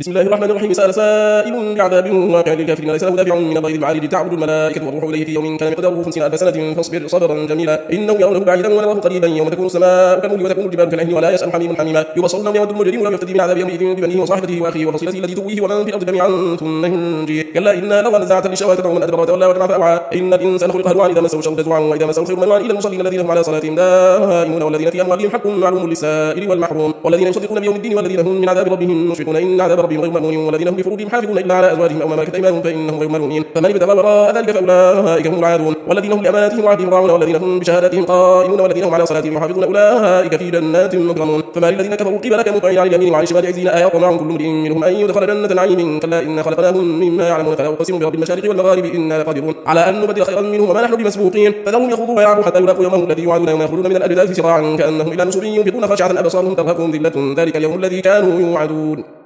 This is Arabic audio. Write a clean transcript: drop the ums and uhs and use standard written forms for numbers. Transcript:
بسم الله الرحمن الرحيم. سأل سائل بعذاب واقع للكافرين ليس له دافع من الغيظ العارض تعبد الملائكة والروح إليه في يوم كان مقداره 50,000 سنة فاصبر صبرا جميلا إنهم يرونه بعيدا ونراه قريبا يوم تكون السماء كالمهل وتكون الجبال كالعهن ولا يسأل حميم حميما يبصرونهم يود المجرم ولم يفتدي من عذاب يومئذ ببنيه وصاحبته وأخيه وفصيلته التي تؤويه ومن في الأرض جميعا ثم ينجيه كلا إنا لو نزعت للشهوات تدعو من أدبر وتولى وجمع فأوعى إن الإنسان خلق هلوعا إذا مسه الشر جزوعا وإذا مسه الخير منوعا إلا المصلين الذين هم على صلاتهم دائمون والذين في أموالهم حق معلوم للسائل والمحروم والذين يصدقون بيوم الدين والذين هم من عذاب ربهم مشفقون إن عذاب ربهم غير مأمون والذين هم لفروجهم حافظون إلا على أزواجهم أو ما ملكت أيمانهم فإنهم غير ملومين فمن ابتغى وراء ذلك فأولئك هم العادون والذين هم لأماناتهم وعهدهم راعون والذين هم بشهاداتهم قائمون والذين هم على صلاتهم يحافظون أولئك في جنات مكرمون فما للذين كفروا قبلك مطعين عن اليمين وعن الشمال عزين أيطمع كل امرئ منهم أن يدخل جنة نعيم كلا إنا خلقناهم مما يعلمون فلا أقسم برب المشارق والمغارب إنا لقادرون على أن نبدل خيرا منهم وما نحن بمسبوقين فذرهم يخوضوا ويلعبوا حتى يلاقوا يومهم الذي يوعدون يوم يخرجون من الأجداث سراعا كأنهم إلى نصب ينفقون خاشعة أبصارهم ترهقهم ذلة ذلك اليوم الذي كانوا يوعدون.